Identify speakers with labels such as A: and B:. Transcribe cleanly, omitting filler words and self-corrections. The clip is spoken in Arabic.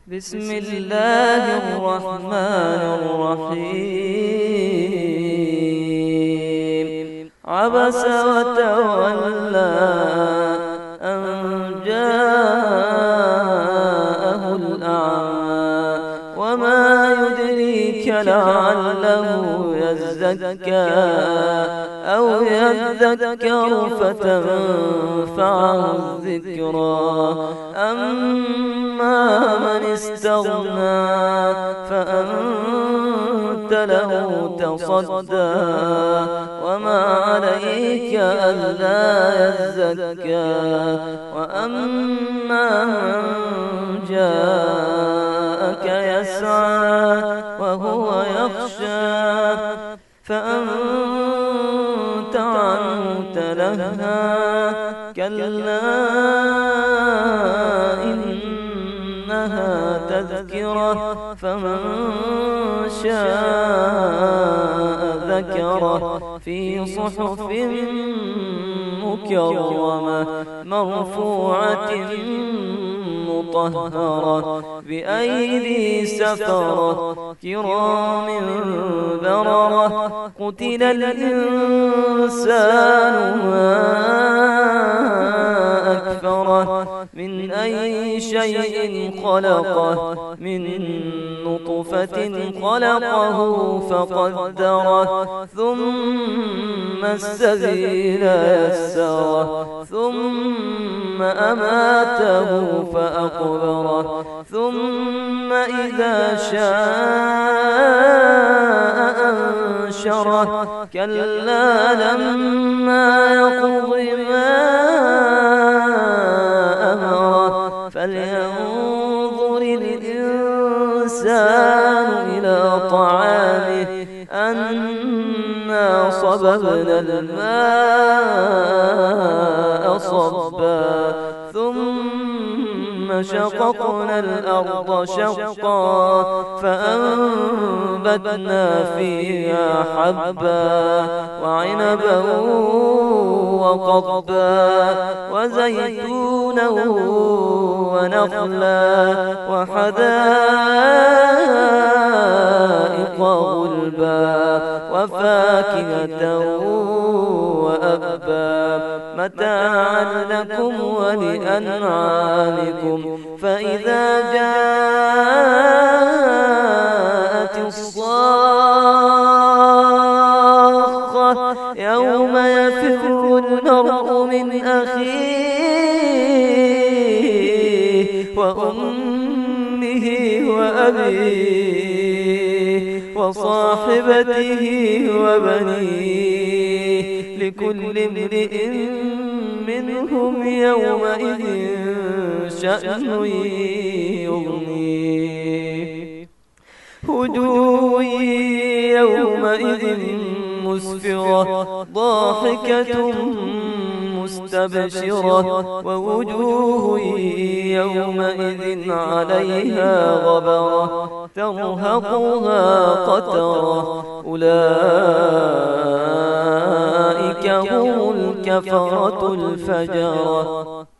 A: بسم الله الرحمن الرحيم. عبس وتولى أن جاءه الأعمى وما يدريك لعله يزكى أو يذكر فتنفعه الذكرى. أما من استغنى فأنت له تصدى وما عليك ألا يزكى. وأما من جاءك يسعى وهو يخشى فأنت عنه تلهى. كلا إنها تذكرة فمن شاء ذكره في صحف مكرمة مرفوعة مطهرة بأيدي سفرة كرام بررة. قتل الإنسان ما أكفره من أي شيء خلقه من نطفة خلقه فقدره ثم السبيل يسره ثم أماته فأقبره ثم إذا شاء أنشره. كلا لما يقض ما أمره فلينظر الإنسان إلى طعامه أنا صببنا الماء صبا ثم شققنا الأرض شقا فأنبتنا فيها حبا وعنبا وقضبا وزيتونا ونخلا وحدائق غلبا وفاكهة وأبا متاعا لكم ولأنعامكم. فإذا جاءت الصاخة يوم يفر المرء من أخيه وأمه وأبيه وصاحبته وبنيه لكل امرئ منهم يومئذ شأن يغنيه. وجوه يومئذ مسفرة ضاحكة مستبشرة ووجوه يومئذ عليها غبرة ترهقها قترة. أولئك هم الكفرة الفجرة.